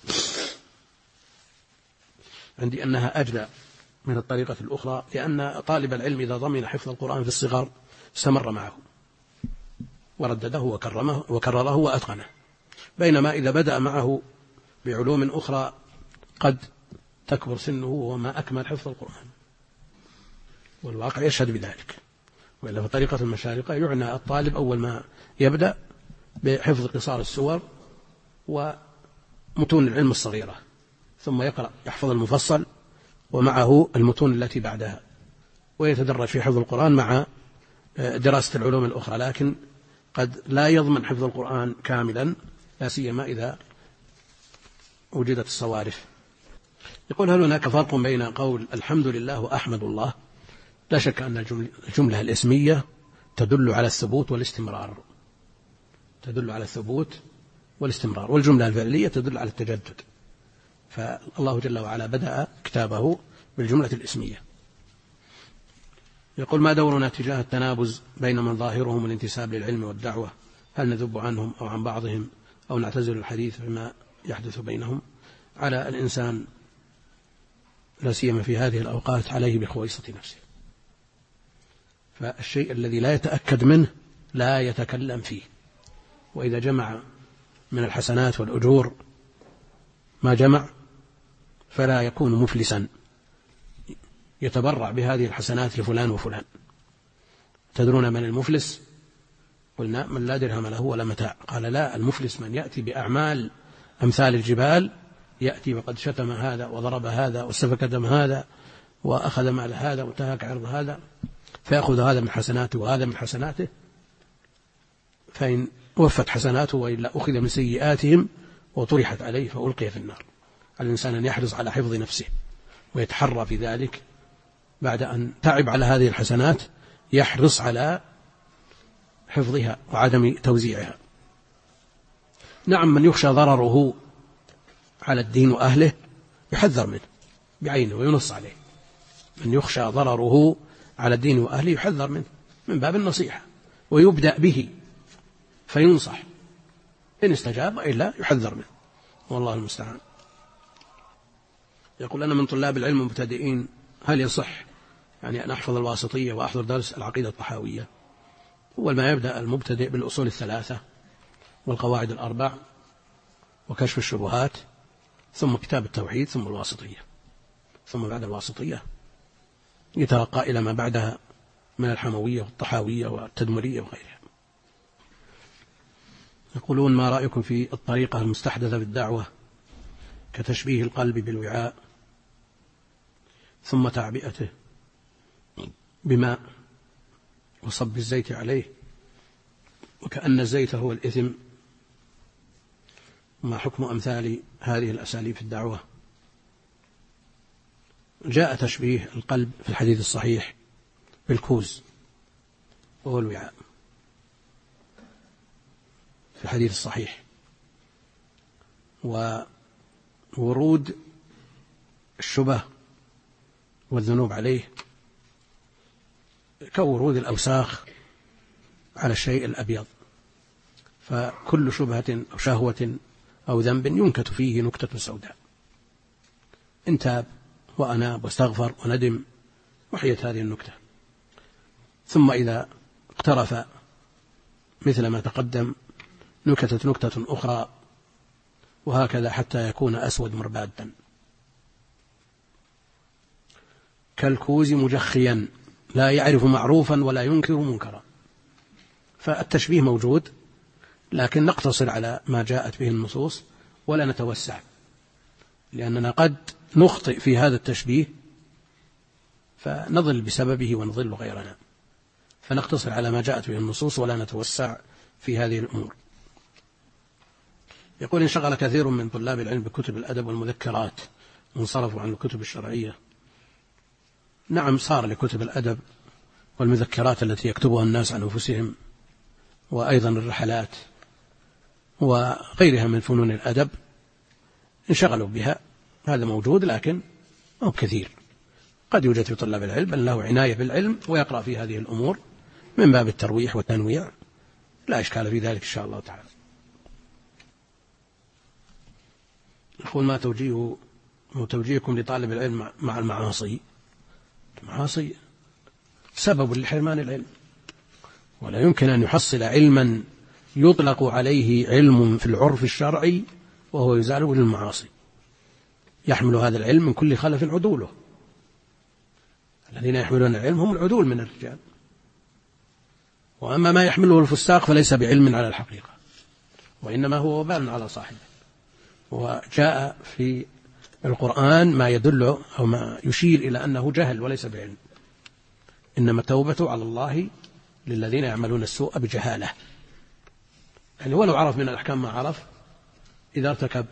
عندي أنها أجلى من الطريقة الأخرى، لأن طالب العلم إذا ضمن حفظ القرآن في الصغر استمر معه وردده وكرره وأتقنه، بينما إذا بدأ معه بعلوم أخرى قد تكبر سنه وما أكمل حفظ القرآن، والواقع يشهد بذلك. وإلا في طريقة المشارقة يعنى الطالب أول ما يبدأ بحفظ قصار السور ومتون العلم الصغيرة، ثم يحفظ المفصل ومعه المتون التي بعدها، ويتدرج في حفظ القرآن مع دراسة العلوم الأخرى، لكن قد لا يضمن حفظ القرآن كاملا، لا سيما إذا وجدت الصوارف. يقول: هل هناك فرق بين قول الحمد لله وأحمد الله؟ لا شك أن الجملة الاسمية تدل على الثبوت والاستمرار، والجملة الفعلية تدل على التجدد، فالله جل وعلا بدأ كتابه بالجملة الاسمية. يقول: ما دورنا تجاه التنابز بين من ظاهرهم الانتساب للعلم والدعوة؟ هل نذب عنهم أو عن بعضهم أو نعتزل الحديث بما يحدث بينهم؟ على الإنسان لا سيما في هذه الأوقات عليه بخويصة نفسه، فالشيء الذي لا يتأكد منه لا يتكلم فيه، وإذا جمع من الحسنات والأجور ما جمع فلا يكون مفلسا يتبرع بهذه الحسنات لفلان وفلان. تدرون من المفلس؟ قلنا من لا درهم له ولا متاع. قال لا، المفلس من يأتي بأعمال أمثال الجبال، يأتي وقد شتم هذا وضرب هذا وسفك دم هذا وأخذ مال هذا وانتهك عرض هذا، فيأخذ هذا من حسناته وهذا من حسناته، فإن وفت حسناته وإلا أخذ من سيئاتهم وطرحت عليه فألقي في النار. الإنسان أن يحرص على حفظ نفسه ويتحرى في ذلك، بعد أن تعب على هذه الحسنات يحرص على حفظها وعدم توزيعها. نعم، من يخشى ضرره على الدين وأهله يحذر منه بعينه وينص عليه. من يخشى ضرره على الدين وأهله يحذر منه من باب النصيحة، ويبدأ به فينصح، إن استجاب إلا يحذر منه، والله المستعان. يقول أنا من طلاب العلم المبتدئين، هل يصح يعني أن أحفظ الواسطية وأحضر درس العقيدة الطحاوية؟ أول ما يبدأ المبتدئ بالأصول الثلاثة والقواعد الأربع وكشف الشبهات، ثم كتاب التوحيد، ثم الواسطية، ثم بعد الواسطية يترقى إلى ما بعدها من الحموية والطحاوية والتدمرية وغيرها. يقولون ما رأيكم في الطريقة المستحدثة بالدعوة كتشبيه القلب بالوعاء ثم تعبئته بماء وصب الزيت عليه وكأن الزيت هو الإثم؟ ما حكم أمثال هذه الأساليب في الدعوة؟ جاء تشبيه القلب في الحديث الصحيح بالكوز وهو الوعاء في الحديث الصحيح، وورود الشبه والذنوب عليه كورود الأوساخ على الشيء الأبيض، فكل شبهة أو شهوة أو ذنب ينكت فيه نكتة سوداء. إن تاب وأناب واستغفر وندم وحيت هذه النكتة، ثم إذا اقترف مثل ما تقدم نكتت نكتة أخرى، وهكذا حتى يكون أسود مربادا كالكوز مجخيا لا يعرف معروفا ولا ينكر منكرا. فالتشبيه موجود، لكن نقتصر على ما جاءت به النصوص ولا نتوسع، لأننا قد نخطئ في هذا التشبيه فنضل بسببه ونضل غيرنا، فنقتصر على ما جاءت به النصوص ولا نتوسع في هذه الأمور. يقول انشغل كثير من طلاب العلم بكتب الأدب والمذكرات وانصرفوا عن الكتب الشرعية. نعم، صار لكتب الأدب والمذكرات التي يكتبها الناس عن أنفسهم، وأيضا الرحلات وغيرها من فنون الأدب انشغلوا بها، هذا موجود لكن مو كثير. قد يوجد في طلاب العلم بل له عناية بالعلم ويقرأ في هذه الأمور من باب الترويح والتنويع، لا إشكال في ذلك إن شاء الله تعالى. يقول ما توجيهكم لطالب العلم مع المعاصي؟ المعاصي سبب لحرمان العلم، ولا يمكن أن يحصل علما يطلق عليه علم في العرف الشرعي وهو يزال للمعاصي. يحمل هذا العلم من كل خلف عدوله، الذين يحملون العلم هم العدول من الرجال، وأما ما يحمله الفساق فليس بعلم على الحقيقة، وإنما هو وبال على صاحبه. وجاء في القرآن ما يدل أو ما يشير إلى أنه جهل وليس بعلم، إنما التوبة على الله للذين يعملون السوء بجهالة. يعني ولو عرف من الأحكام ما عرف، إذا ارتكب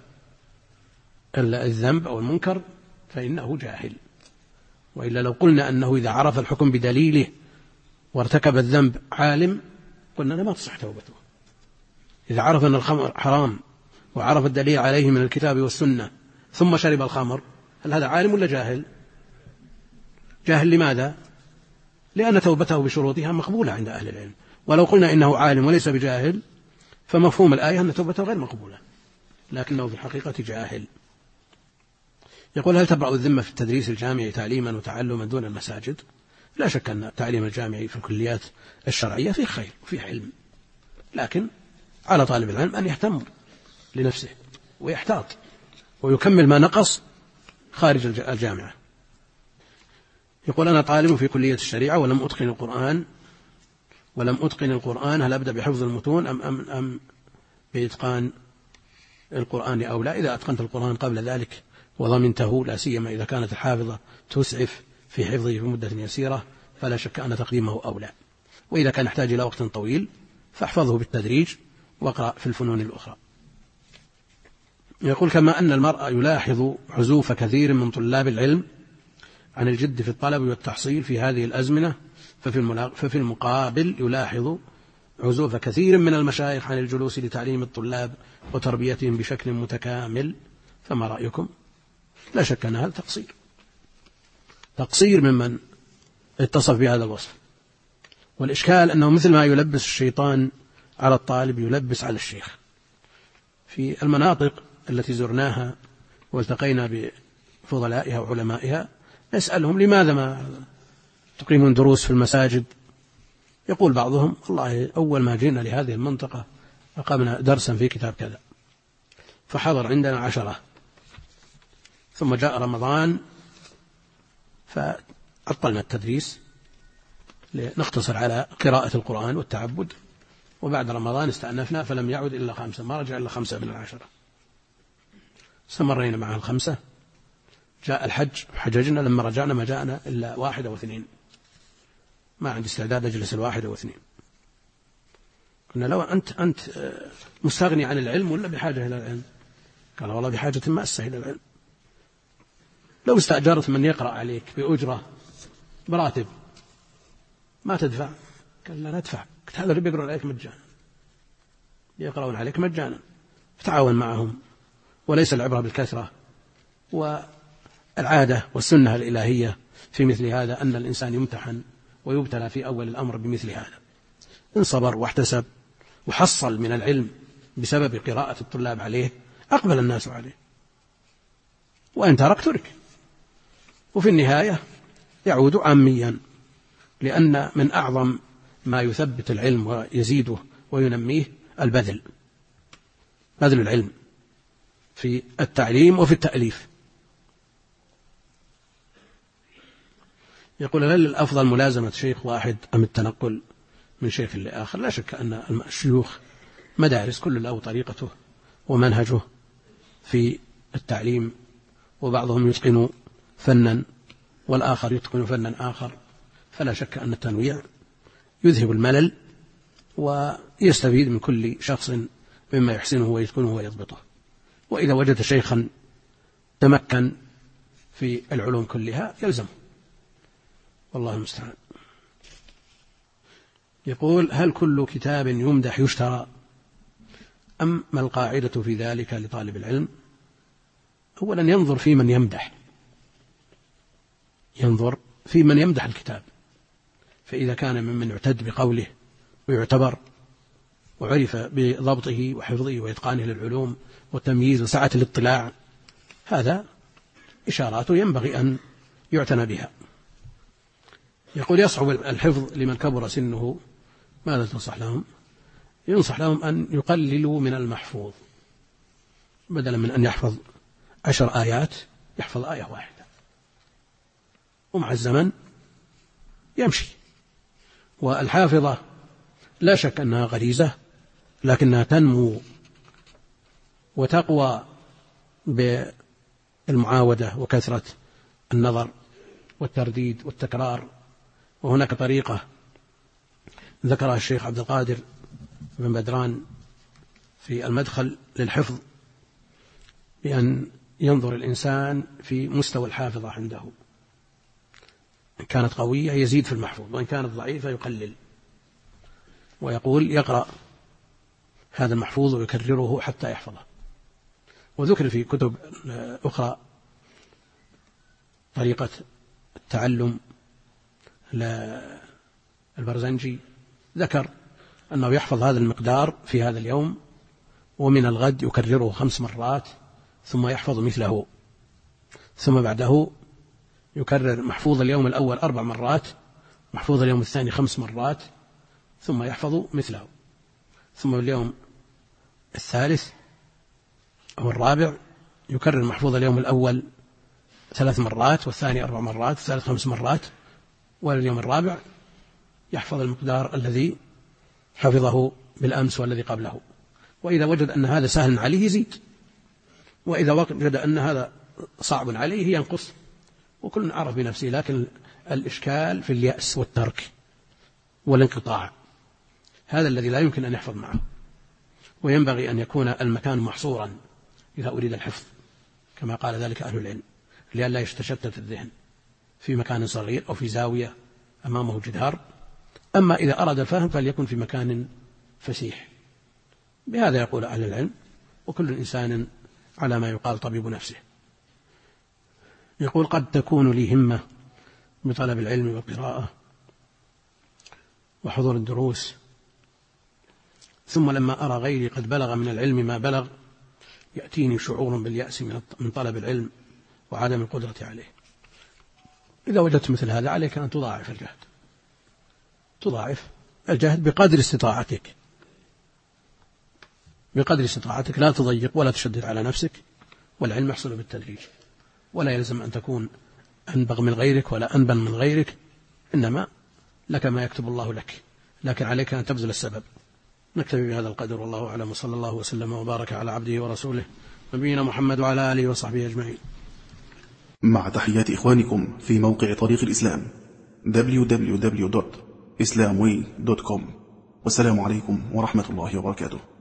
الذنب أو المنكر فإنه جاهل. وإلا لو قلنا أنه إذا عرف الحكم بدليله وارتكب الذنب عالم قلنا ما تصح توبته. إذا عرف أن الخمر حرام وعرف الدليل عليه من الكتاب والسنة ثم شرب الخمر، هل هذا عالم ولا جاهل؟ جاهل. لماذا؟ لأن توبته بشروطها مقبولة عند أهل العلم. ولو قلنا إنه عالم وليس بجاهل فمفهوم الآية أن توبته غير مقبولة، لكنه في الحقيقة جاهل. يقول هل تبرأ الذمة في التدريس الجامعي تعليما وتعلما دون المساجد؟ لا شك أن التعليم الجامعي في الكليات الشرعية فيه خير وفيه علم، لكن على طالب العلم أن يهتم لنفسه ويحتاط ويكمل ما نقص خارج الجامعة. يقول: أنا طالب في كلية الشريعة ولم أتقن القرآن، هل أبدأ بحفظ المتون أم بإتقان القرآن أو لا؟ إذا أتقنت القرآن قبل ذلك وضمنته، لا سيما إذا كانت الحافظة تسعف في حفظه في مدة يسيرة، فلا شك أن تقديمه أولى. وإذا كان يحتاج إلى وقت طويل فاحفظه بالتدريج واقرأ في الفنون الأخرى. يقول: كما أن المرء يلاحظ عزوف كثير من طلاب العلم عن الجد في الطلب والتحصيل في هذه الأزمنة، ففي المقابل يلاحظ عزوف كثير من المشايخ عن الجلوس لتعليم الطلاب وتربيتهم بشكل متكامل، فما رأيكم؟ لا شك أن هذا تقصير ممن اتصف بهذا الوصف. والإشكال أنه مثل ما يلبس الشيطان على الطالب يلبس على الشيخ. في المناطق التي زرناها والتقينا بفضلائها وعلمائها نسألهم: لماذا ما تقيمون دروس في المساجد؟ يقول بعضهم: والله أول ما جئنا لهذه المنطقة أقمنا درسا في كتاب كذا، فحضر عندنا 10، ثم جاء رمضان فعطلنا التدريس لنقتصر على قراءة القرآن والتعبد، وبعد رمضان استأنفنا فلم يعد إلا 5، ما رجع إلا 5 من 10. استمرينا مع 5، جاء الحج حججنا، لما رجعنا ما جاءنا إلا 1 أو 2، ما عندي استعداد أجلس 1 أو 2. قلنا: لو أنت مستغني عن العلم ولا بحاجة إلى العلم؟ قال: والله بحاجة ماسة إلى العلم. لو استأجرت من يقرأ عليك بأجرة براتب ما تدفع؟ قال: لا ندفع. هذا اللي بيقرأون عليك مجانا، يقرأون عليك مجانا، فتعاون معهم. وليس العبرة بالكثرة، والعادة والسنة الإلهية في مثل هذا أن الإنسان يمتحن ويبتلى في أول الأمر بمثل هذا. إن صبر واحتسب وحصل من العلم بسبب قراءة الطلاب عليه أقبل الناس عليه، وإن ترك. وفي النهاية يعود عاميا، لأن من أعظم ما يثبت العلم ويزيده وينميه بذل العلم في التعليم وفي التأليف. يقول: هل الأفضل ملازمة شيخ واحد أم التنقل من شيخ لآخر؟ لا شك أن الشيوخ مدارس، كل له طريقته ومنهجه في التعليم، وبعضهم يتقن فنا والآخر يتقن فنا آخر، فلا شك أن التنويع يذهب الملل ويستفيد من كل شخص مما يحسنه ويتقنه ويضبطه. وإذا وجد شيخا تمكن في العلوم كلها يلزمه، والله المستعان. يقول: هل كل كتاب يمدح يشترى أم ما القاعدة في ذلك لطالب العلم؟ أولا ينظر في من يمدح الكتاب، فإذا كان ممن يعتد بقوله ويعتبر وعرف بضبطه وحفظه وإتقانه للعلوم والتمييز وسعة الاطلاع، هذا إشاراته ينبغي أن يعتنى بها. يقول: يصعب الحفظ لمن كبر سنه، ماذا تنصح لهم؟ ينصح لهم أن يقللوا من المحفوظ، بدلا من أن يحفظ 10 آيات يحفظ آية واحدة، ومع الزمن يمشي. والحافظة لا شك أنها غريزة، لكنها تنمو وتقوى بالمعاودة وكثرة النظر والترديد والتكرار. وهناك طريقة ذكرها الشيخ عبد القادر بن بدران في المدخل للحفظ، بأن ينظر الإنسان في مستوى الحافظة عنده، إن كانت قوية يزيد في المحفوظ، وإن كانت ضعيفة يقلل، ويقول يقرأ هذا المحفوظ ويكرره حتى يحفظه. وذكر في كتب أخرى طريقة التعلم للبرزنجي، ذكر أنه يحفظ هذا المقدار في هذا اليوم، ومن الغد يكرره 5 مرات، ثم يحفظ مثله، ثم بعده يكرر محفوظ اليوم الأول 4 مرات، محفوظ اليوم الثاني 5 مرات، ثم يحفظ مثله، ثم اليوم الثالث أو الرابع يكرر محفوظ اليوم الأول 3 مرات، والثاني 4 مرات، والثالث 5 مرات، واليوم الرابع يحفظ المقدار الذي حفظه بالأمس والذي قبله. وإذا وجد أن هذا سهل عليه يزيد، وإذا وجد أن هذا صعب عليه ينقص، وكل عرف بنفسه. لكن الإشكال في اليأس والترك والانقطاع، هذا الذي لا يمكن أن يحفظ معه. وينبغي أن يكون المكان محصورا إذا أريد الحفظ، كما قال ذلك أهل العلم، لئلا يتشتت الذهن في مكان صغير أو في زاوية أمامه جدار. أما إذا أراد الفهم فليكن في مكان فسيح. بهذا يقول أهل العلم، وكل إنسان على ما يقال طبيب نفسه. يقول: قد تكون لي همة بطلب العلم والقراءة وحضور الدروس، ثم لما أرى غيري قد بلغ من العلم ما بلغ يأتيني شعور باليأس من طلب العلم وعدم القدرة عليه. إذا وجدت مثل هذا عليك أن تضاعف الجهد، تضاعف الجهد بقدر استطاعتك، بقدر استطاعتك، لا تضيق ولا تشدد على نفسك. والعلم يحصل بالتدريج، ولا يلزم أن تكون أنبغ من غيرك ولا أنبل من غيرك، إنما لك ما يكتب الله لك، لكن عليك أن تبذل السبب. نكتفي بهذا القدر، والله أعلم، وصلى الله وسلم وبارك على عبده ورسوله نبينا محمد وعلى آله وصحبه أجمعين. مع تحيات إخوانكم في موقع طريق الإسلام www.islamway.com، والسلام عليكم ورحمة الله وبركاته.